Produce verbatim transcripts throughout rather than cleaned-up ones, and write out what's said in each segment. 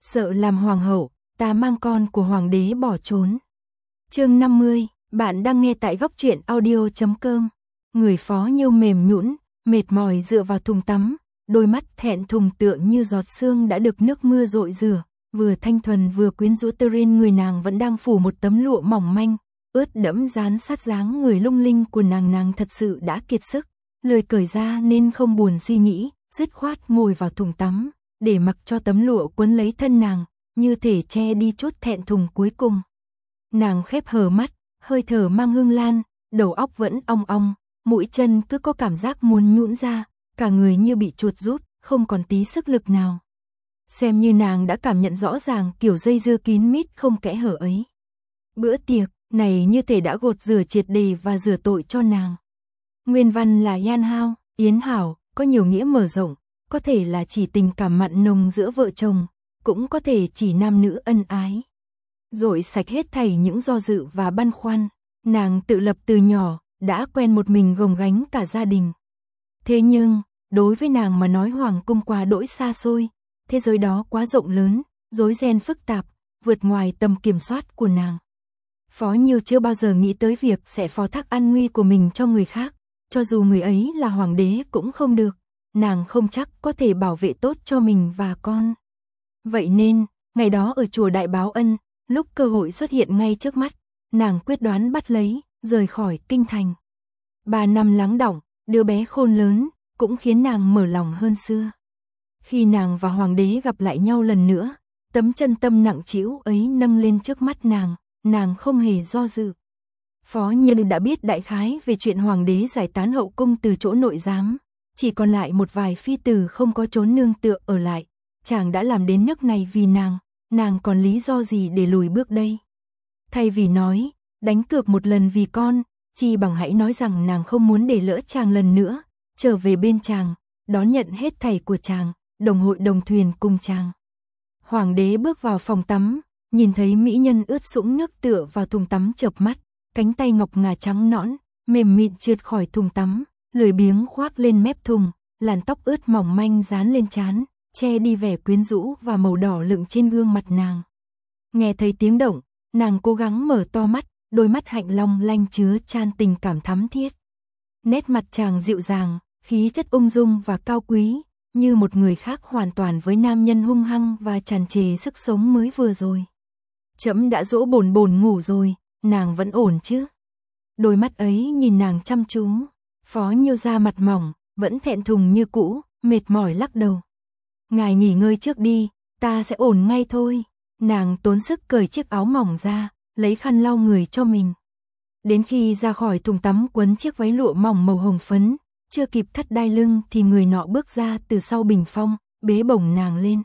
Sợ làm hoàng hậu, ta mang con của hoàng đế bỏ trốn. Chương năm mươi, bạn đang nghe tại góc truyện audio chấm com. Người Phó Nhiêu mềm nhũn, mệt mỏi dựa vào thùng tắm, đôi mắt thẹn thùng tựa như giọt sương đã được nước mưa rội rửa, vừa thanh thuần vừa quyến rũ. Trên người nàng vẫn đang phủ một tấm lụa mỏng manh, ướt đẫm dán sát dáng người lung linh của nàng. Nàng thật sự đã kiệt sức, lười cởi ra nên không buồn suy nghĩ, dứt khoát ngồi vào thùng tắm, để mặc cho tấm lụa quấn lấy thân nàng, như thể che đi chút thẹn thùng cuối cùng. Nàng khép hờ mắt, hơi thở mang hương lan, đầu óc vẫn ong ong, mũi chân cứ có cảm giác muốn nhũn ra, cả người như bị chuột rút, không còn tí sức lực nào. Xem như nàng đã cảm nhận rõ ràng kiểu dây dưa kín mít không kẽ hở ấy. Bữa tiệc này như thể đã gột rửa triệt đề và rửa tội cho nàng. Nguyên văn là Yan Hao, Yến Hảo, có nhiều nghĩa mở rộng, có thể là chỉ tình cảm mặn nồng giữa vợ chồng, cũng có thể chỉ nam nữ ân ái. Dội sạch hết thảy những do dự và băn khoăn, nàng tự lập từ nhỏ, đã quen một mình gồng gánh cả gia đình. Thế nhưng, đối với nàng mà nói hoàng cung quá đỗi xa xôi, thế giới đó quá rộng lớn, rối ren phức tạp, vượt ngoài tầm kiểm soát của nàng. Phó Nhiêu chưa bao giờ nghĩ tới việc sẽ phó thác an nguy của mình cho người khác, cho dù người ấy là hoàng đế cũng không được, nàng không chắc có thể bảo vệ tốt cho mình và con. Vậy nên, ngày đó ở chùa Đại Báo Ân, lúc cơ hội xuất hiện ngay trước mắt, nàng quyết đoán bắt lấy, rời khỏi kinh thành. Ba năm lắng đọng, đứa bé khôn lớn, cũng khiến nàng mở lòng hơn xưa. Khi nàng và hoàng đế gặp lại nhau lần nữa, tấm chân tâm nặng trĩu ấy nâng lên trước mắt nàng, nàng không hề do dự. Phó Nhiêu đã biết đại khái về chuyện hoàng đế giải tán hậu cung từ chỗ nội giám, chỉ còn lại một vài phi tử không có chốn nương tựa ở lại. Chàng đã làm đến nước này vì nàng, nàng còn lý do gì để lùi bước đây? Thay vì nói, đánh cược một lần vì con, chi bằng hãy nói rằng nàng không muốn để lỡ chàng lần nữa, trở về bên chàng, đón nhận hết thảy của chàng, đồng hội đồng thuyền cùng chàng. Hoàng đế bước vào phòng tắm, nhìn thấy mỹ nhân ướt sũng nước tựa vào thùng tắm chợp mắt, cánh tay ngọc ngà trắng nõn, mềm mịn trượt khỏi thùng tắm, lười biếng khoác lên mép thùng, làn tóc ướt mỏng manh dán lên trán, che đi vẻ quyến rũ và màu đỏ lựng trên gương mặt nàng. Nghe thấy tiếng động, nàng cố gắng mở to mắt, đôi mắt hạnh long lanh chứa chan tình cảm thắm thiết. Nét mặt chàng dịu dàng, khí chất ung dung và cao quý, như một người khác hoàn toàn với nam nhân hung hăng và tràn trề sức sống mới vừa rồi. Trẫm đã dỗ bồn bồn ngủ rồi, nàng vẫn ổn chứ? Đôi mắt ấy nhìn nàng chăm chú. Phó Nhiêu da mặt mỏng, vẫn thẹn thùng như cũ, mệt mỏi lắc đầu. Ngài nghỉ ngơi trước đi, ta sẽ ổn ngay thôi. Nàng tốn sức cởi chiếc áo mỏng ra, lấy khăn lau người cho mình. Đến khi ra khỏi thùng tắm quấn chiếc váy lụa mỏng màu hồng phấn, chưa kịp thắt đai lưng thì người nọ bước ra từ sau bình phong, bế bổng nàng lên.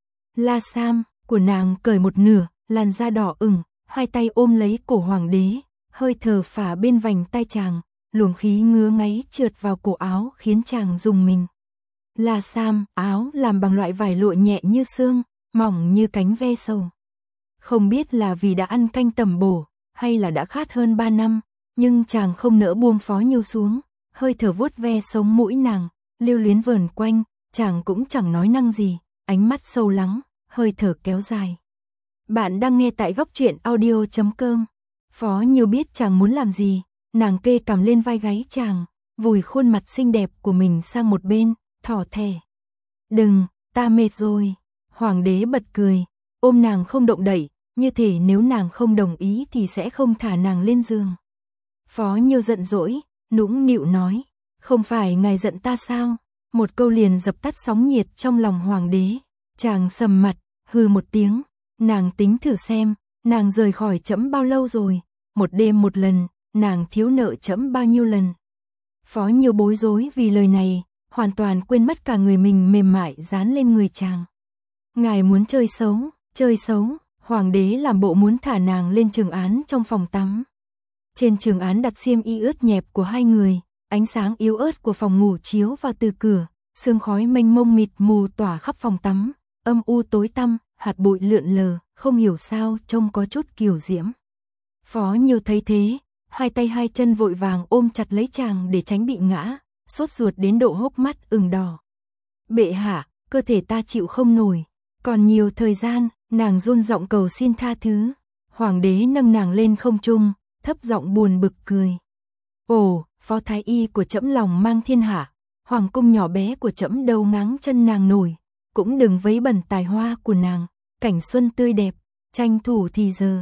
La sam của nàng cởi một nửa, làn da đỏ ửng, hai tay ôm lấy cổ hoàng đế, hơi thở phả bên vành tai chàng, luồng khí ngứa ngáy trượt vào cổ áo khiến chàng rùng mình. La sam, áo làm bằng loại vải lụa nhẹ như sương, mỏng như cánh ve sầu. Không biết là vì đã ăn canh tẩm bổ, hay là đã khát hơn ba năm, nhưng chàng không nỡ buông Phó Nhiêu xuống, hơi thở vuốt ve sống mũi nàng, lưu luyến vờn quanh, chàng cũng chẳng nói năng gì, ánh mắt sâu lắng, hơi thở kéo dài. Bạn đang nghe tại góc truyện audio chấm com. Phó Nhiêu biết chàng muốn làm gì, nàng kê cằm lên vai gáy chàng, vùi khuôn mặt xinh đẹp của mình sang một bên, thỏ thẻ. Đừng, ta mệt rồi. Hoàng đế bật cười, ôm nàng không động đậy, như thể nếu nàng không đồng ý thì sẽ không thả nàng lên giường. Phó Nhiêu giận dỗi, nũng nịu nói, không phải ngài giận ta sao? Một câu liền dập tắt sóng nhiệt trong lòng hoàng đế. Chàng sầm mặt, hừ một tiếng, nàng tính thử xem, nàng rời khỏi trẫm bao lâu rồi? Một đêm một lần, nàng thiếu nợ trẫm bao nhiêu lần? Phó Nhiêu bối rối vì lời này, hoàn toàn quên mất cả người mình mềm mại dán lên người chàng. Ngài muốn chơi xấu, chơi xấu, hoàng đế làm bộ muốn thả nàng lên trường án trong phòng tắm. Trên trường án đặt xiêm y ướt nhẹp của hai người, ánh sáng yếu ớt của phòng ngủ chiếu vào từ cửa, sương khói mênh mông mịt mù tỏa khắp phòng tắm, âm u tối tăm, hạt bụi lượn lờ, không hiểu sao trông có chút kiều diễm. Phó Nhiêu thấy thế, hai tay hai chân vội vàng ôm chặt lấy chàng để tránh bị ngã, sốt ruột đến độ hốc mắt ửng đỏ. Bệ hạ, cơ thể ta chịu không nổi, còn nhiều thời gian, Nàng run giọng cầu xin tha thứ. Hoàng đế nâng nàng lên không trung, thấp giọng buồn bực cười. Ồ, phó thái y của trẫm lòng mang thiên hạ, hoàng cung nhỏ bé của trẫm đâu ngáng chân nàng nổi, cũng đừng vấy bẩn tài hoa của nàng, cảnh xuân tươi đẹp, tranh thủ thì giờ.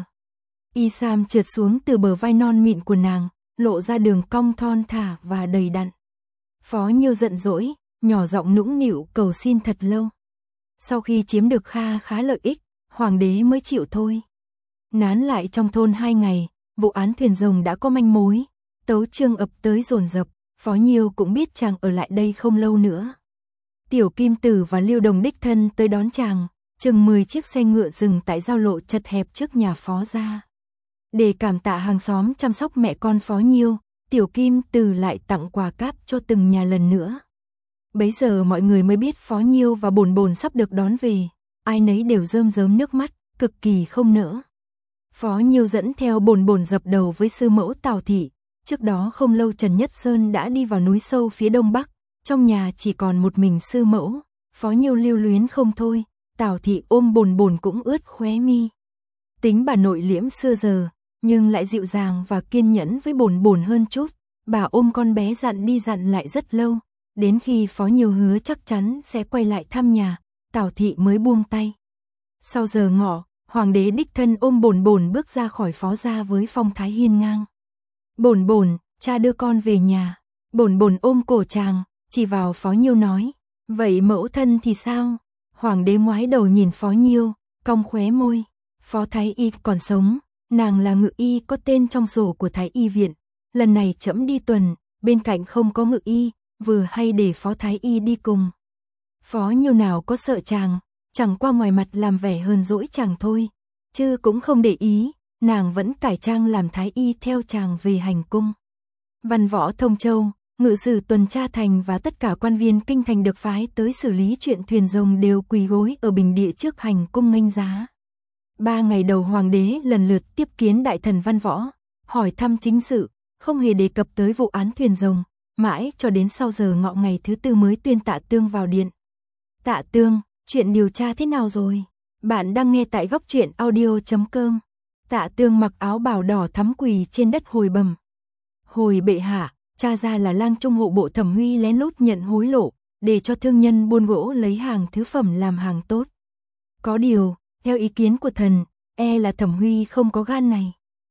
Y sam trượt xuống từ bờ vai non mịn của nàng, lộ ra đường cong thon thả và đầy đặn. Phó Nhiêu giận dỗi, nhỏ giọng nũng nịu cầu xin thật lâu. Sau khi chiếm được kha khá lợi ích, hoàng đế mới chịu thôi. Nán lại trong thôn hai ngày, vụ án thuyền rồng đã có manh mối, tấu chương ập tới dồn dập, Phó Nhiêu cũng biết chàng ở lại đây không lâu nữa. Tiểu Kim Tử và Lưu Đồng đích thân tới đón chàng, chừng mười chiếc xe ngựa dừng tại giao lộ chật hẹp trước nhà Phó gia. Để cảm tạ hàng xóm chăm sóc mẹ con Phó Nhiêu, Tiểu Kim Tử lại tặng quà cáp cho từng nhà lần nữa. Bấy giờ mọi người mới biết Phó Nhiêu và Bồn Bồn sắp được đón về, ai nấy đều rơm rớm nước mắt, cực kỳ không nỡ. Phó Nhiêu dẫn theo Bồn Bồn dập đầu với sư mẫu Tào thị. Trước đó không lâu Trần Nhất Sơn đã đi vào núi sâu phía đông bắc, trong nhà chỉ còn một mình sư mẫu. Phó Nhiêu lưu luyến không thôi, Tào thị ôm Bồn Bồn cũng ướt khóe mi. Tính bà nội liễm xưa giờ, nhưng lại dịu dàng và kiên nhẫn với Bồn Bồn hơn chút. Bà ôm con bé dặn đi dặn lại rất lâu, đến khi Phó Nhiêu hứa chắc chắn sẽ quay lại thăm nhà, Tào thị mới buông tay. Sau giờ ngọ, hoàng đế đích thân ôm Bồn Bồn bước ra khỏi Phó gia với phong thái hiên ngang. Bồn Bồn, cha đưa con về nhà. Bồn Bồn ôm cổ chàng, chỉ vào Phó Nhiêu nói, vậy mẫu thân thì sao? Hoàng đế ngoái đầu nhìn Phó Nhiêu, cong khóe môi. Phó thái y còn sống, nàng là ngự y có tên trong sổ của thái y viện. Lần này trẫm đi tuần, bên cạnh không có ngự y, vừa hay để Phó thái y đi cùng. Phó Nhiêu nào có sợ chàng, chẳng qua ngoài mặt làm vẻ hờn dỗi chàng thôi, chứ cũng không để ý. Nàng vẫn cải trang làm thái y theo chàng về hành cung. Văn võ thông châu, ngự sử tuần tra thành và tất cả quan viên kinh thành được phái tới xử lý chuyện thuyền rồng đều quỳ gối ở bình địa trước hành cung nghênh giá. Ba ngày đầu hoàng đế lần lượt tiếp kiến đại thần văn võ, hỏi thăm chính sự, không hề đề cập tới vụ án thuyền rồng, mãi cho đến sau giờ ngọ ngày thứ tư mới tuyên Tạ Tương vào điện. Tạ Tương, chuyện điều tra thế nào rồi? Bạn đang nghe tại góc truyện audio chấm com. Tạ Tương mặc áo bào đỏ thắm quỳ trên đất hồi bẩm. Hồi bệ hạ, cha ra là lang trung hộ bộ Thẩm Huy lén lút nhận hối lộ, để cho thương nhân buôn gỗ lấy hàng thứ phẩm làm hàng tốt. Có điều, theo ý kiến của thần, e là Thẩm Huy không có gan này.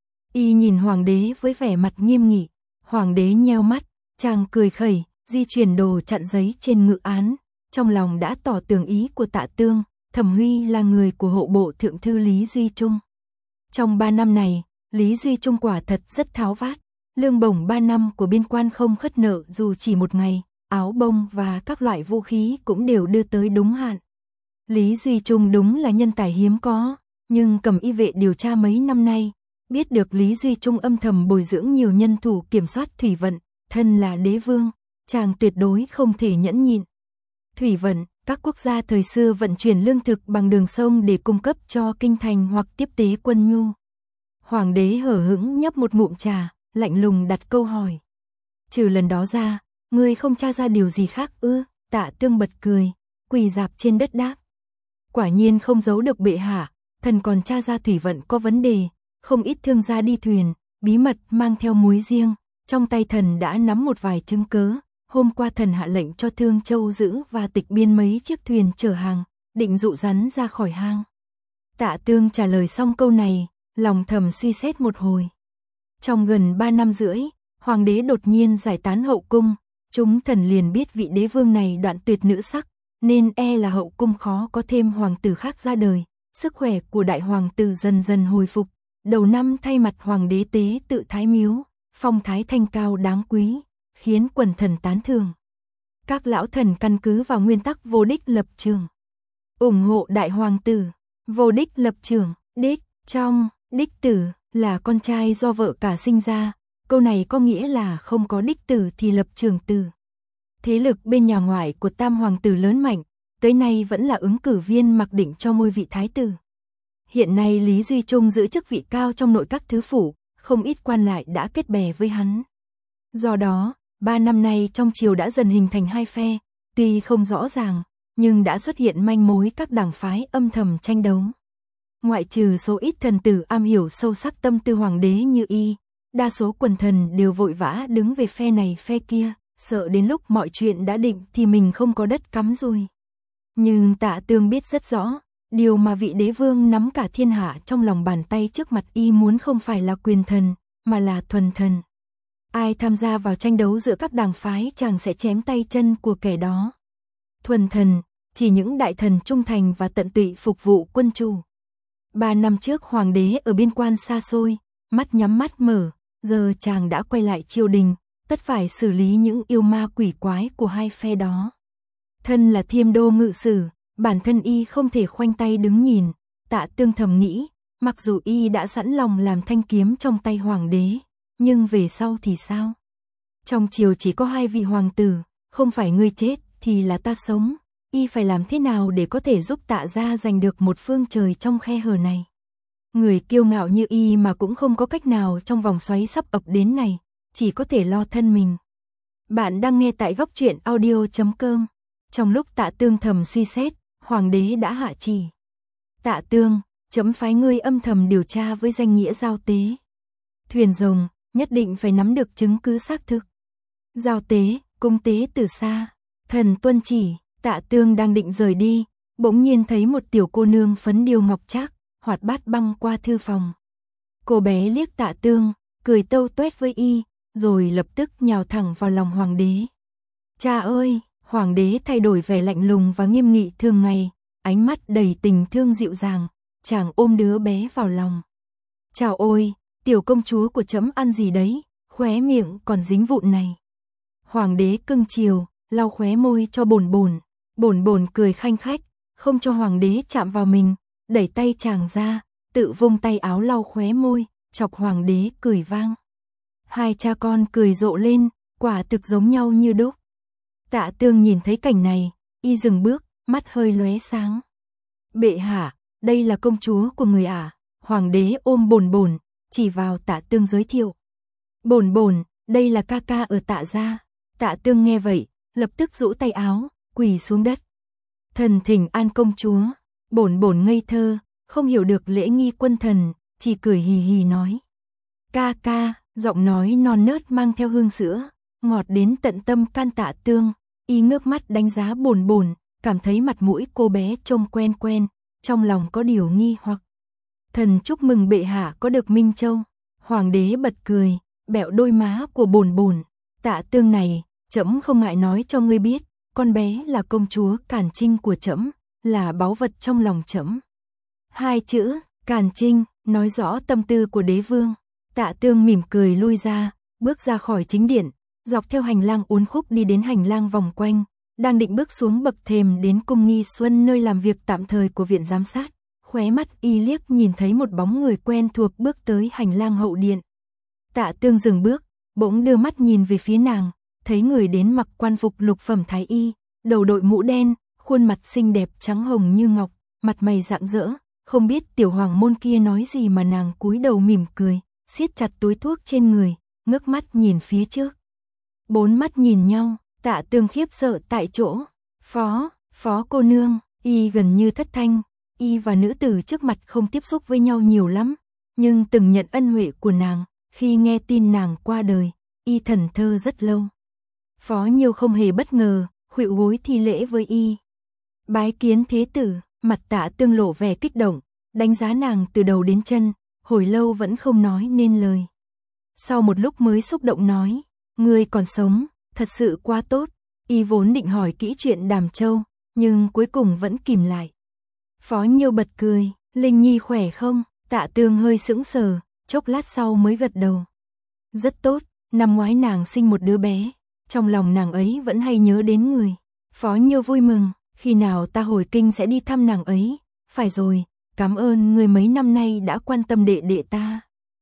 Y nhìn hoàng đế với vẻ mặt nghiêm nghị. Hoàng đế nheo mắt, chàng cười khẩy, di chuyển đồ chặn giấy trên ngự án, trong lòng đã tỏ tường ý của Tạ Tương. Thẩm Huy là người của hộ bộ thượng thư Lý Duy Trung. Trong ba năm này, Lý Duy Trung quả thật rất tháo vát, lương bổng ba năm của biên quan không khất nợ dù chỉ một ngày, áo bông và các loại vũ khí cũng đều đưa tới đúng hạn. Lý Duy Trung đúng là nhân tài hiếm có, nhưng cầm y vệ điều tra mấy năm nay, biết được Lý Duy Trung âm thầm bồi dưỡng nhiều nhân thủ kiểm soát thủy vận, thân là đế vương, chàng tuyệt đối không thể nhẫn nhịn. Thủy vận, các quốc gia thời xưa vận chuyển lương thực bằng đường sông để cung cấp cho kinh thành hoặc tiếp tế quân nhu. Hoàng đế hở hững nhấp một ngụm trà, lạnh lùng đặt câu hỏi. Trừ lần đó ra, ngươi không tra ra điều gì khác ư? Tạ Tương bật cười, quỳ rạp trên đất đáp. Quả nhiên không giấu được bệ hạ, thần còn tra ra thủy vận có vấn đề, không ít thương gia đi thuyền, bí mật mang theo muối riêng, trong tay thần đã nắm một vài chứng cớ. Hôm qua thần hạ lệnh cho Thương Châu giữ và tịch biên mấy chiếc thuyền chở hàng, định dụ rắn ra khỏi hang. Tạ Tương trả lời xong câu này, lòng thầm suy xét một hồi. Trong gần ba năm rưỡi, hoàng đế đột nhiên giải tán hậu cung, chúng thần liền biết vị đế vương này đoạn tuyệt nữ sắc, nên e là hậu cung khó có thêm hoàng tử khác ra đời. Sức khỏe của đại hoàng tử dần dần hồi phục, đầu năm thay mặt hoàng đế tế tự thái miếu, phong thái thanh cao đáng quý, khiến quần thần tán thưởng. Các lão thần căn cứ vào nguyên tắc vô đích lập trường, ủng hộ đại hoàng tử. Vô đích lập trường, đích, trong, đích tử, là con trai do vợ cả sinh ra. Câu này có nghĩa là không có đích tử thì lập trường tử. Thế lực bên nhà ngoại của tam hoàng tử lớn mạnh, tới nay vẫn là ứng cử viên mặc định cho ngôi vị thái tử. Hiện nay Lý Duy Trung giữ chức vị cao trong nội các thứ phủ, không ít quan lại đã kết bè với hắn. Do đó, ba năm nay trong triều đã dần hình thành hai phe, tuy không rõ ràng, nhưng đã xuất hiện manh mối các đảng phái âm thầm tranh đấu. Ngoại trừ số ít thần tử am hiểu sâu sắc tâm tư hoàng đế như y, đa số quần thần đều vội vã đứng về phe này phe kia, sợ đến lúc mọi chuyện đã định thì mình không có đất cắm rùi. Nhưng Tạ Tương biết rất rõ, điều mà vị đế vương nắm cả thiên hạ trong lòng bàn tay trước mặt y muốn không phải là quyền thần, mà là thuần thần. Ai tham gia vào tranh đấu giữa các đảng phái chàng sẽ chém tay chân của kẻ đó. Thuần thần, chỉ những đại thần trung thành và tận tụy phục vụ quân chủ. Ba năm trước hoàng đế ở biên quan xa xôi, mắt nhắm mắt mở, giờ chàng đã quay lại triều đình, tất phải xử lý những yêu ma quỷ quái của hai phe đó. Thân là Thiêm Đô ngự sử, bản thân y không thể khoanh tay đứng nhìn. Tạ Tương thầm nghĩ, mặc dù y đã sẵn lòng làm thanh kiếm trong tay hoàng đế, nhưng về sau thì sao? Trong triều chỉ có hai vị hoàng tử, không phải ngươi chết thì là ta sống, y phải làm thế nào để có thể giúp Tạ gia giành được một phương trời trong khe hở này? Người kiêu ngạo như y mà cũng không có cách nào trong vòng xoáy sắp ập đến này, chỉ có thể lo thân mình. Bạn đang nghe tại góc truyện audio chấm com. Trong lúc Tạ Tương thầm suy xét, hoàng đế đã hạ chỉ. Tạ Tương, chấm phái ngươi âm thầm điều tra với danh nghĩa giao tế. Thuyền rồng, nhất định phải nắm được chứng cứ xác thực. Giao tế, cung tế từ xa. Thần tuân chỉ. Tạ Tương đang định rời đi, bỗng nhiên thấy một tiểu cô nương phấn điêu ngọc trác, hoạt bát băng qua thư phòng. Cô bé liếc Tạ Tương, cười tâu tuét với y, rồi lập tức nhào thẳng vào lòng hoàng đế. Cha ơi! Hoàng đế thay đổi vẻ lạnh lùng và nghiêm nghị thường ngày, ánh mắt đầy tình thương dịu dàng, chàng ôm đứa bé vào lòng. Chào ôi, tiểu công chúa của trẫm ăn gì đấy, khóe miệng còn dính vụn này. Hoàng đế cưng chiều, lau khóe môi cho Bồn Bồn, Bồn Bồn cười khanh khách, không cho hoàng đế chạm vào mình, đẩy tay chàng ra, tự vung tay áo lau khóe môi, chọc hoàng đế cười vang. Hai cha con cười rộ lên, quả thực giống nhau như đúc. Tạ Tương nhìn thấy cảnh này, y dừng bước, mắt hơi lóe sáng. Bệ hạ, đây là công chúa của người ả. À? Hoàng đế ôm Bồn Bồn, chỉ vào Tạ Tương giới thiệu. Bồn Bồn, đây là ca ca ở Tạ gia. Tạ Tương nghe vậy, lập tức rũ tay áo, quỳ xuống đất. Thần thỉnh an công chúa. Bồn Bồn ngây thơ, không hiểu được lễ nghi quân thần, chỉ cười hì hì nói. Ca ca, giọng nói non nớt mang theo hương sữa, ngọt đến tận tâm can Tạ Tương. Y ngước mắt đánh giá Bồn Bồn, cảm thấy mặt mũi cô bé trông quen quen, trong lòng có điều nghi hoặc. Thần chúc mừng bệ hạ có được Minh Châu. Hoàng đế bật cười, bẹo đôi má của Bồn Bồn. Tạ Tương này, trẫm không ngại nói cho ngươi biết, con bé là công chúa Càn Trinh của trẫm, là báu vật trong lòng trẫm. Hai chữ, Càn Trinh, nói rõ tâm tư của đế vương. Tạ Tương mỉm cười lui ra, bước ra khỏi chính điện, dọc theo hành lang uốn khúc đi đến hành lang vòng quanh, đang định bước xuống bậc thềm đến cung nghi xuân nơi làm việc tạm thời của viện giám sát, khóe mắt y liếc nhìn thấy một bóng người quen thuộc bước tới hành lang hậu điện. Tạ Tương dừng bước, bỗng đưa mắt nhìn về phía nàng, thấy người đến mặc quan phục lục phẩm thái y, đầu đội mũ đen, khuôn mặt xinh đẹp trắng hồng như ngọc, mặt mày rạng rỡ, không biết tiểu hoàng môn kia nói gì mà nàng cúi đầu mỉm cười, siết chặt túi thuốc trên người, ngước mắt nhìn phía trước. Bốn mắt nhìn nhau, Tạ Tương khiếp sợ tại chỗ. Phó, phó cô nương, y gần như thất thanh, y và nữ tử trước mặt không tiếp xúc với nhau nhiều lắm, nhưng từng nhận ân huệ của nàng, khi nghe tin nàng qua đời, y thần thơ rất lâu. Phó Nhiêu không hề bất ngờ, khuỵu gối thi lễ với y. Bái kiến thế tử, mặt Tạ Tương lộ vẻ kích động, đánh giá nàng từ đầu đến chân, hồi lâu vẫn không nói nên lời. Sau một lúc mới xúc động nói, ngươi còn sống, thật sự quá tốt. Y vốn định hỏi kỹ chuyện Đàm Châu, nhưng cuối cùng vẫn kìm lại. Phó Nhiêu bật cười, Linh Nhi khỏe không? Tạ Tương hơi sững sờ, chốc lát sau mới gật đầu. Rất tốt, năm ngoái nàng sinh một đứa bé, trong lòng nàng ấy vẫn hay nhớ đến người. Phó Nhiêu vui mừng, khi nào ta hồi kinh sẽ đi thăm nàng ấy. Phải rồi, cảm ơn người mấy năm nay đã quan tâm đệ đệ ta.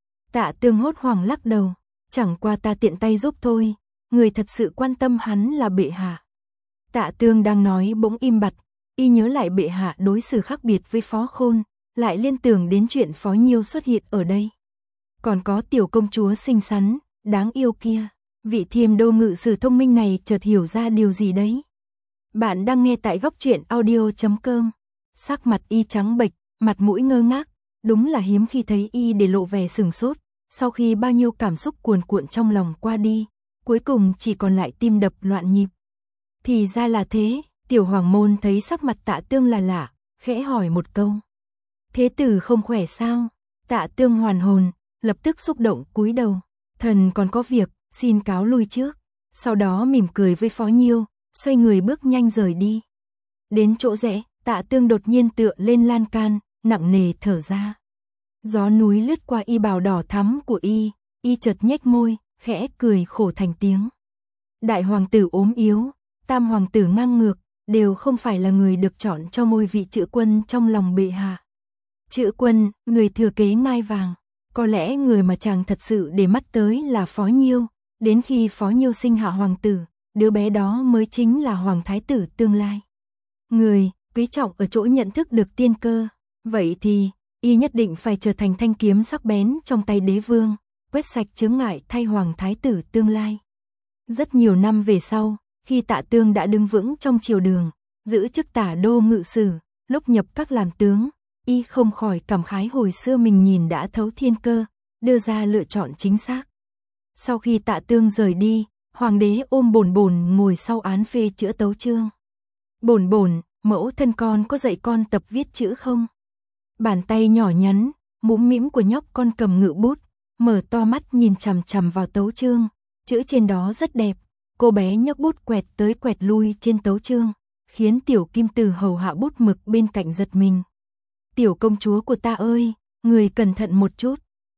Tạ Tương hốt hoảng lắc đầu, chẳng qua ta tiện tay giúp thôi, người thật sự quan tâm hắn là bệ hạ. Tạ Tương đang nói bỗng im bặt, y nhớ lại bệ hạ đối xử khác biệt với Phó Khôn, lại liên tưởng đến chuyện Phó Nhiêu xuất hiện ở đây. Còn có tiểu công chúa xinh xắn, đáng yêu kia, vị Thiêm Đô ngự sử thông minh này chợt hiểu ra điều gì đấy. Bạn đang nghe tại góc truyện audio chấm com. Sắc mặt y trắng bệch, mặt mũi ngơ ngác, đúng là hiếm khi thấy y để lộ vẻ sửng sốt, sau khi bao nhiêu cảm xúc cuồn cuộn trong lòng qua đi, cuối cùng chỉ còn lại tim đập loạn nhịp. Thì ra là thế, tiểu hoàng môn thấy sắc mặt Tạ Tương là lạ, khẽ hỏi một câu. Thế tử không khỏe sao? Tạ Tương hoàn hồn, lập tức xúc động cúi đầu. Thần còn có việc, xin cáo lui trước. Sau đó mỉm cười với Phó Nhiêu, xoay người bước nhanh rời đi. Đến chỗ rẽ, Tạ Tương đột nhiên tựa lên lan can, nặng nề thở ra. Gió núi lướt qua y bào đỏ thắm của y, y chợt nhếch môi, khẽ cười khổ thành tiếng. Đại hoàng tử ốm yếu, tam hoàng tử ngang ngược, đều không phải là người được chọn cho ngôi vị chữ quân trong lòng bệ hạ. Chữ quân, người thừa kế ngai vàng, có lẽ người mà chàng thật sự để mắt tới là Phó Nhiêu, đến khi Phó Nhiêu sinh hạ hoàng tử, đứa bé đó mới chính là hoàng thái tử tương lai. Người, quý trọng ở chỗ nhận thức được tiên cơ, vậy thì, y nhất định phải trở thành thanh kiếm sắc bén trong tay đế vương, quét sạch chướng ngại thay hoàng thái tử tương lai. Rất nhiều năm về sau, khi Tạ Tương đã đứng vững trong triều đường, giữ chức tả đô ngự sử, lúc nhập các làm tướng, y không khỏi cảm khái hồi xưa mình nhìn đã thấu thiên cơ, đưa ra lựa chọn chính xác. Sau khi Tạ Tương rời đi, hoàng đế ôm Bổn Bổn ngồi sau án phê chữa tấu chương. Bổn Bổn, mẫu thân con có dạy con tập viết chữ không? Bàn tay nhỏ nhắn, mũm mĩm của nhóc con cầm ngự bút, mở to mắt nhìn chằm chằm vào tấu chương, chữ trên đó rất đẹp. Cô bé nhấc bút quẹt tới quẹt lui trên tấu chương, khiến tiểu kim từ hầu hạ bút mực bên cạnh giật mình. Tiểu công chúa của ta ơi, người cẩn thận một chút.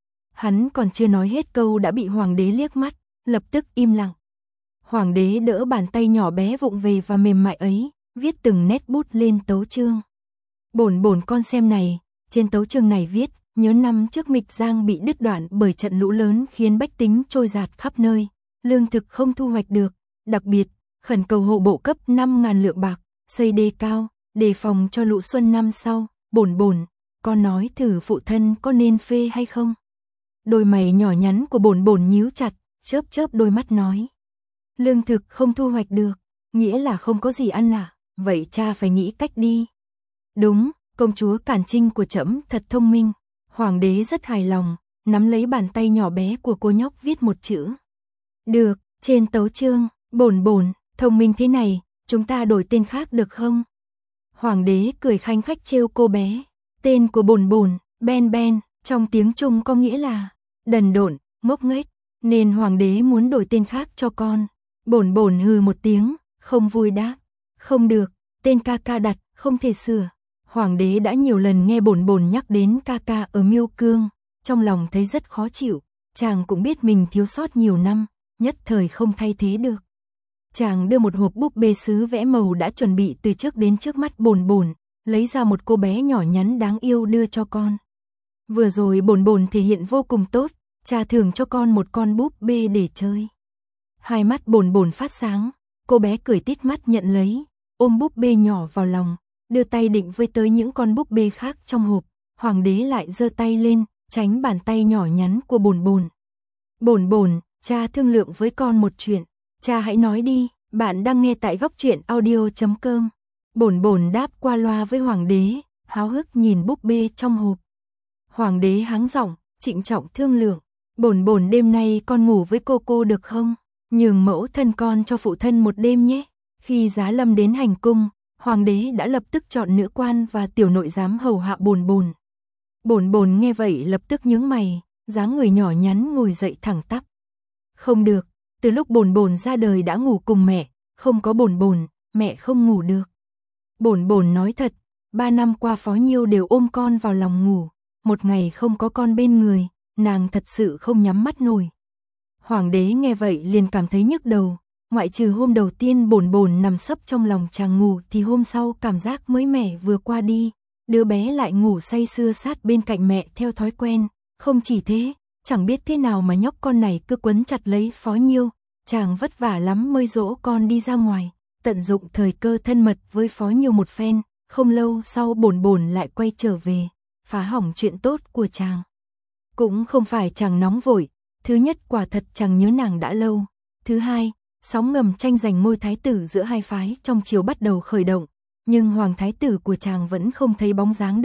Hắn còn chưa nói hết câu đã bị hoàng đế liếc mắt, lập tức im lặng. Hoàng đế đỡ bàn tay nhỏ bé vụng về và mềm mại ấy, viết từng nét bút lên tấu chương. Bổn Bổn con xem này, trên tấu chương này viết, nhớ năm trước Mịch Giang bị đứt đoạn bởi trận lũ lớn khiến bách tính trôi dạt khắp nơi, lương thực không thu hoạch được, đặc biệt, khẩn cầu hộ bộ cấp năm ngàn lượng bạc, xây đê cao, đề phòng cho lũ xuân năm sau. Bổn Bổn, con nói thử phụ thân có nên phê hay không? Đôi mày nhỏ nhắn của Bổn Bổn nhíu chặt, chớp chớp đôi mắt nói. Lương thực không thu hoạch được, nghĩa là không có gì ăn à, vậy cha phải nghĩ cách đi. Đúng, công chúa Cản Trinh của trẫm thật thông minh. Hoàng đế rất hài lòng, nắm lấy bàn tay nhỏ bé của cô nhóc viết một chữ. Được, trên tấu chương, Bổn Bổn, thông minh thế này, chúng ta đổi tên khác được không? Hoàng đế cười khanh khách trêu cô bé. Tên của Bổn Bổn, Ben Ben, trong tiếng Trung có nghĩa là đần độn, ngốc nghếch, nên hoàng đế muốn đổi tên khác cho con. Bổn Bổn hừ một tiếng, không vui đáp. Không được, tên ca ca đặt, không thể sửa. Hoàng đế đã nhiều lần nghe Bổn Bổn nhắc đến ca ca ở Miêu Cương, trong lòng thấy rất khó chịu, chàng cũng biết mình thiếu sót nhiều năm, nhất thời không thay thế được. Chàng đưa một hộp búp bê sứ vẽ màu đã chuẩn bị từ trước đến trước mắt Bổn Bổn, lấy ra một cô bé nhỏ nhắn đáng yêu đưa cho con. Vừa rồi Bổn Bổn thể hiện vô cùng tốt, cha thưởng cho con một con búp bê để chơi. Hai mắt Bổn Bổn phát sáng, cô bé cười tít mắt nhận lấy, ôm búp bê nhỏ vào lòng, đưa tay định với tới những con búp bê khác trong hộp. Hoàng đế lại giơ tay lên, tránh bàn tay nhỏ nhắn của Bổn Bổn. Bổn Bổn, cha thương lượng với con một chuyện. Cha hãy nói đi, bạn đang nghe tại góc truyện audio chấm com. Bổn Bổn đáp qua loa với hoàng đế, háo hức nhìn búp bê trong hộp. Hoàng đế háng giọng, trịnh trọng thương lượng. Bổn Bổn đêm nay con ngủ với cô cô được không? Nhường mẫu thân con cho phụ thân một đêm nhé. Khi Giá Lâm đến hành cung, hoàng đế đã lập tức chọn nữ quan và tiểu nội giám hầu hạ Bổn Bổn. Bổn Bổn nghe vậy lập tức nhướng mày, dáng người nhỏ nhắn ngồi dậy thẳng tắp. Không được, từ lúc Bổn Bổn ra đời đã ngủ cùng mẹ, không có Bổn Bổn, mẹ không ngủ được. Bổn Bổn nói thật, ba năm qua Phó Nhiêu đều ôm con vào lòng ngủ, một ngày không có con bên người, nàng thật sự không nhắm mắt nổi. Hoàng đế nghe vậy liền cảm thấy nhức đầu, ngoại trừ hôm đầu tiên Bổn Bổn nằm sấp trong lòng chàng ngủ thì hôm sau cảm giác mới mẻ vừa qua đi, đứa bé lại ngủ say sưa sát bên cạnh mẹ theo thói quen, không chỉ thế, chẳng biết thế nào mà nhóc con này cứ quấn chặt lấy Phó Nhiêu, chàng vất vả lắm mới dỗ con đi ra ngoài, tận dụng thời cơ thân mật với Phó Nhiêu một phen, không lâu sau Bổn Bổn lại quay trở về, phá hỏng chuyện tốt của chàng. Cũng không phải chàng nóng vội, thứ nhất quả thật chàng nhớ nàng đã lâu, thứ hai, sóng ngầm tranh giành ngôi thái tử giữa hai phái trong triều bắt đầu khởi động, nhưng hoàng thái tử của chàng vẫn không thấy bóng dáng đâu,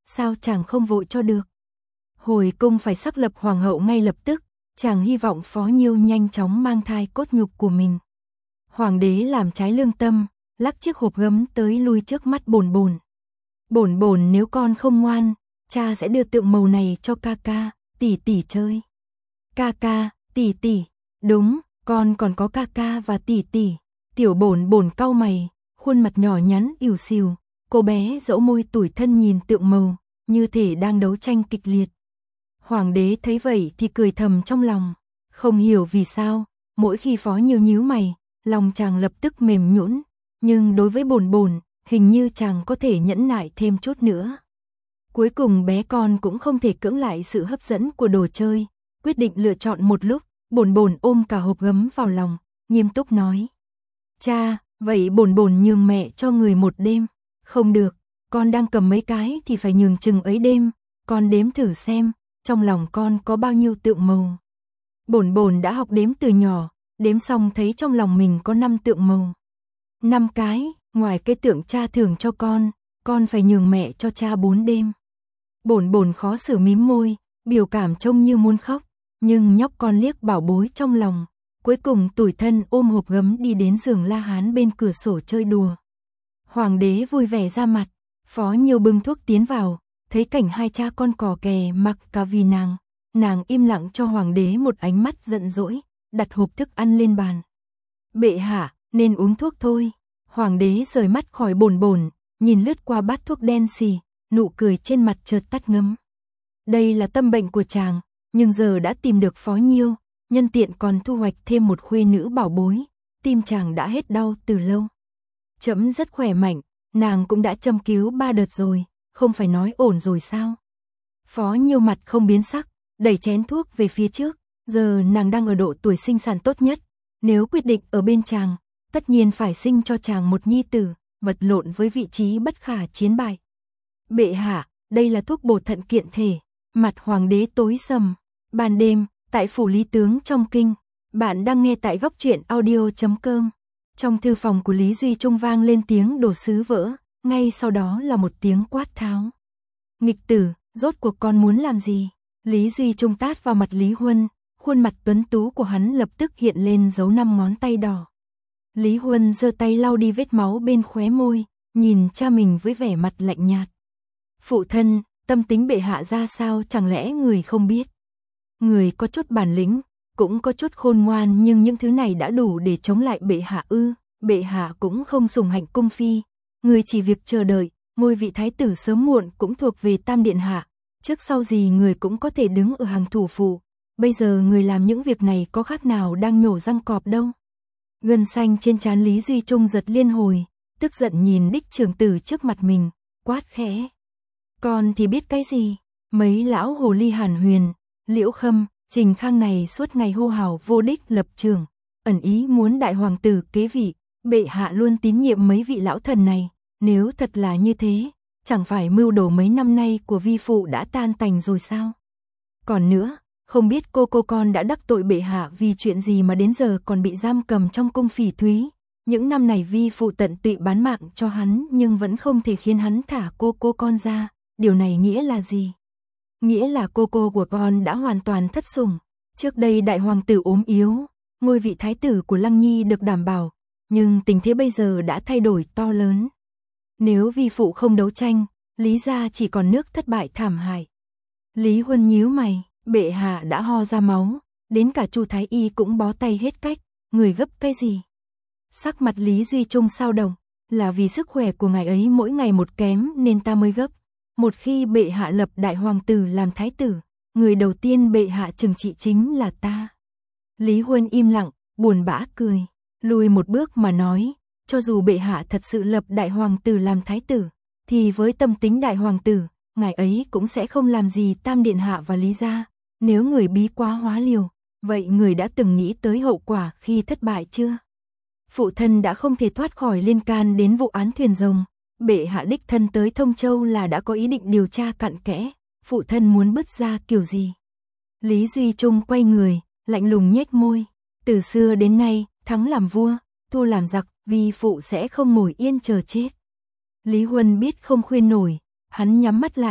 sao chàng không vội cho được? Hồi cung phải xác lập hoàng hậu ngay lập tức, chàng hy vọng Phó Nhiêu nhanh chóng mang thai cốt nhục của mình. Hoàng đế làm trái lương tâm, lắc chiếc hộp gấm tới lui trước mắt Bồn Bồn. Bồn Bồn, nếu con không ngoan, cha sẽ đưa tượng màu này cho ca ca, tỷ tỷ chơi. Ca ca, tỷ tỷ, đúng, con còn có ca ca và tỷ tỷ. Tiểu Bồn Bồn cau mày, khuôn mặt nhỏ nhắn ỉu xìu, cô bé dẫu môi tủi thân nhìn tượng màu, như thể đang đấu tranh kịch liệt. Hoàng đế thấy vậy thì cười thầm trong lòng, không hiểu vì sao, mỗi khi Phó Nhiêu nhíu mày, lòng chàng lập tức mềm nhũn, nhưng đối với Bồn Bồn, hình như chàng có thể nhẫn nại thêm chút nữa. Cuối cùng bé con cũng không thể cưỡng lại sự hấp dẫn của đồ chơi, quyết định lựa chọn một lúc, Bồn Bồn ôm cả hộp gấm vào lòng, nghiêm túc nói: "Cha, vậy Bồn Bồn nhường mẹ cho người một đêm." "Không được, con đang cầm mấy cái thì phải nhường chừng ấy đêm, con đếm thử xem, trong lòng con có bao nhiêu tượng màu." Bồn Bồn đã học đếm từ nhỏ, đếm xong thấy trong lòng mình có năm tượng màu. Năm cái, ngoài cái tượng cha thưởng cho con, con phải nhường mẹ cho cha bốn đêm. Bồn Bồn khó xử mím môi, biểu cảm trông như muốn khóc, nhưng nhóc con liếc bảo bối trong lòng, cuối cùng tủi thân ôm hộp gấm đi đến giường La Hán bên cửa sổ chơi đùa. Hoàng đế vui vẻ ra mặt, Phó Nhiêu bưng thuốc tiến vào, thấy cảnh hai cha con cò kè mặc cả vì nàng, nàng im lặng cho hoàng đế một ánh mắt giận dỗi, đặt hộp thức ăn lên bàn. "Bệ hạ, nên uống thuốc thôi." Hoàng đế rời mắt khỏi Bồn Bồn, nhìn lướt qua bát thuốc đen xì, nụ cười trên mặt chợt tắt ngấm. Đây là tâm bệnh của chàng, nhưng giờ đã tìm được Phó Nhiêu, nhân tiện còn thu hoạch thêm một khuê nữ bảo bối, tim chàng đã hết đau từ lâu. Trẫm rất khỏe mạnh, nàng cũng đã châm cứu ba đợt rồi, không phải nói ổn rồi sao? Phó Nhiêu mặt không biến sắc, đẩy chén thuốc về phía trước, giờ nàng đang ở độ tuổi sinh sản tốt nhất, nếu quyết định ở bên chàng, tất nhiên phải sinh cho chàng một nhi tử, vật lộn với vị trí bất khả chiến bại. "Bệ hạ, đây là thuốc bổ thận kiện thể." Mặt hoàng đế tối sầm. Ban đêm, tại phủ Lý Tướng trong kinh, bạn đang nghe tại góc truyện audio chấm com. Trong thư phòng của Lý Duy Trung vang lên tiếng đồ sứ vỡ, ngay sau đó là một tiếng quát tháo. "Nghịch tử, rốt cuộc con muốn làm gì?" Lý Duy Trung tát vào mặt Lý Huân, khuôn mặt tuấn tú của hắn lập tức hiện lên dấu năm ngón tay đỏ. Lý Huân giơ tay lau đi vết máu bên khóe môi, nhìn cha mình với vẻ mặt lạnh nhạt. "Phụ thân, tâm tính bệ hạ ra sao chẳng lẽ người không biết? Người có chút bản lĩnh, cũng có chút khôn ngoan, nhưng những thứ này đã đủ để chống lại bệ hạ ư? Bệ hạ cũng không sủng hạnh cung phi, người chỉ việc chờ đợi, ngôi vị thái tử sớm muộn cũng thuộc về Tam điện hạ, trước sau gì người cũng có thể đứng ở hàng thủ phủ, bây giờ người làm những việc này có khác nào đang nhổ răng cọp đâu." Gân xanh trên trán Lý Duy Trung giật liên hồi, tức giận nhìn đích trưởng tử trước mặt mình, quát khẽ: "Con thì biết cái gì?" Mấy lão hồ ly Hàn Huyền, Liễu Khâm, Trình Khang này suốt ngày hô hào vô đích lập trường, ẩn ý muốn đại hoàng tử kế vị, bệ hạ luôn tín nhiệm mấy vị lão thần này, nếu thật là như thế, chẳng phải mưu đồ mấy năm nay của vi phụ đã tan tành rồi sao? Còn nữa, không biết cô cô con đã đắc tội bệ hạ vì chuyện gì mà đến giờ còn bị giam cầm trong cung Phỉ Thúy. Những năm này vi phụ tận tụy bán mạng cho hắn nhưng vẫn không thể khiến hắn thả cô cô con ra, điều này nghĩa là gì? Nghĩa là cô cô của con đã hoàn toàn thất sủng. Trước đây đại hoàng tử ốm yếu, ngôi vị thái tử của Lăng Nhi được đảm bảo, nhưng tình thế bây giờ đã thay đổi to lớn. Nếu vi phụ không đấu tranh, Lý gia chỉ còn nước thất bại thảm hại." Lý Huân nhíu mày, bệ hạ đã ho ra máu, đến cả Chu thái y cũng bó tay hết cách, người gấp cái gì? Sắc mặt Lý Duy Trung sao động, là vì sức khỏe của ngài ấy mỗi ngày một kém nên ta mới gấp. Một khi bệ hạ lập đại hoàng tử làm thái tử, người đầu tiên bệ hạ trừng trị chính là ta. Lý Huân im lặng, buồn bã cười, lùi một bước mà nói, cho dù bệ hạ thật sự lập đại hoàng tử làm thái tử, thì với tâm tính đại hoàng tử, ngài ấy cũng sẽ không làm gì Tam điện hạ và Lý gia. Nếu người bí quá hóa liều, vậy người đã từng nghĩ tới hậu quả khi thất bại chưa? Phụ thân đã không thể thoát khỏi liên can đến vụ án thuyền rồng, bệ hạ đích thân tới Thông Châu là đã có ý định điều tra cặn kẽ, phụ thân muốn bứt ra kiểu gì? Lý Duy Trung quay người, lạnh lùng nhếch môi, từ xưa đến nay, thắng làm vua, thua làm giặc, vi phụ sẽ không ngồi yên chờ chết. Lý Huân biết không khuyên nổi, hắn nhắm mắt lại,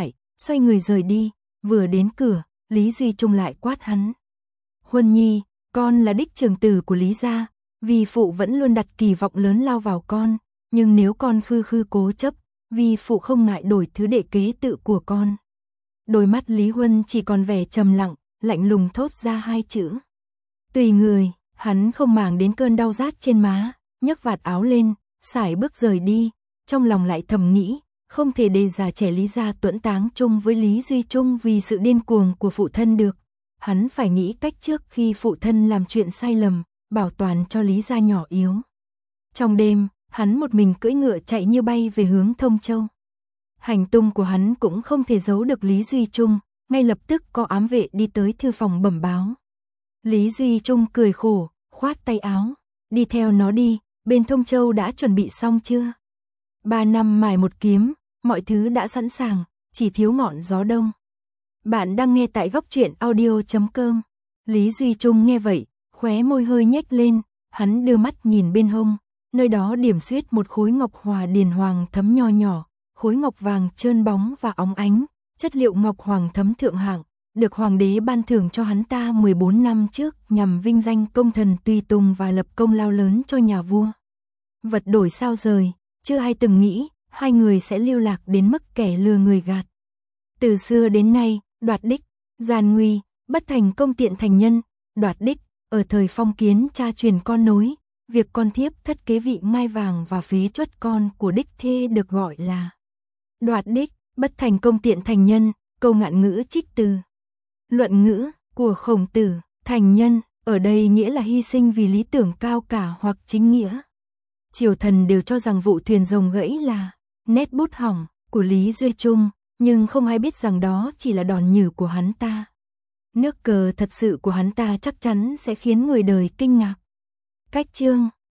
xoay người rời đi, vừa đến cửa, Lý Duy Trung lại quát hắn. Huân Nhi, con là đích trưởng tử của Lý gia, vì phụ vẫn luôn đặt kỳ vọng lớn lao vào con, nhưng nếu con khư khư cố chấp, vì phụ không ngại đổi thứ đệ kế tự của con. Đôi mắt Lý Huân chỉ còn vẻ trầm lặng, lạnh lùng thốt ra hai chữ. Tùy người, hắn không màng đến cơn đau rát trên má, nhấc vạt áo lên, sải bước rời đi, trong lòng lại thầm nghĩ, không thể để già trẻ Lý gia tuẫn táng chung với Lý Duy Trung vì sự điên cuồng của phụ thân được. Hắn phải nghĩ cách trước khi phụ thân làm chuyện sai lầm, bảo toàn cho Lý gia nhỏ yếu. Trong đêm, hắn một mình cưỡi ngựa chạy như bay về hướng Thông Châu. Hành tung của hắn cũng không thể giấu được Lý Duy Trung, ngay lập tức có ám vệ đi tới thư phòng bẩm báo. Lý Duy Trung cười khổ, khoát tay áo, đi theo nó đi, bên Thông Châu đã chuẩn bị xong chưa? Ba năm mài một kiếm, mọi thứ đã sẵn sàng, chỉ thiếu ngọn gió đông. Bạn đang nghe tại góc truyện audio chấm com. Lý Duy Trung nghe vậy, khóe môi hơi nhếch lên, hắn đưa mắt nhìn bên hông, nơi đó điểm xuyết một khối ngọc hòa điền hoàng thấm nho nhỏ, khối ngọc vàng trơn bóng và óng ánh, chất liệu ngọc hoàng thấm thượng hạng, được hoàng đế ban thưởng cho hắn ta mười bốn năm trước nhằm vinh danh công thần tùy tùng và lập công lao lớn cho nhà vua. Vật đổi sao rời, chưa ai từng nghĩ hai người sẽ lưu lạc đến mức kẻ lừa người gạt. Từ xưa đến nay, đoạt đích, gian nguy, bất thành công tiện thành nhân, đoạt đích, ở thời phong kiến cha truyền con nối, việc con thiếp thất kế vị ngai vàng và phí chuất con của đích thê được gọi là đoạt đích, bất thành công tiện thành nhân, câu ngạn ngữ trích từ luận ngữ của Khổng Tử, thành nhân, ở đây nghĩa là hy sinh vì lý tưởng cao cả hoặc chính nghĩa. Triều thần đều cho rằng vụ thuyền rồng gãy là nét bút hỏng của Lý Duy Trung, nhưng không ai biết rằng đó chỉ là đòn nhử của hắn ta. Nước cờ thật sự của hắn ta chắc chắn sẽ khiến người đời kinh ngạc. Cách chương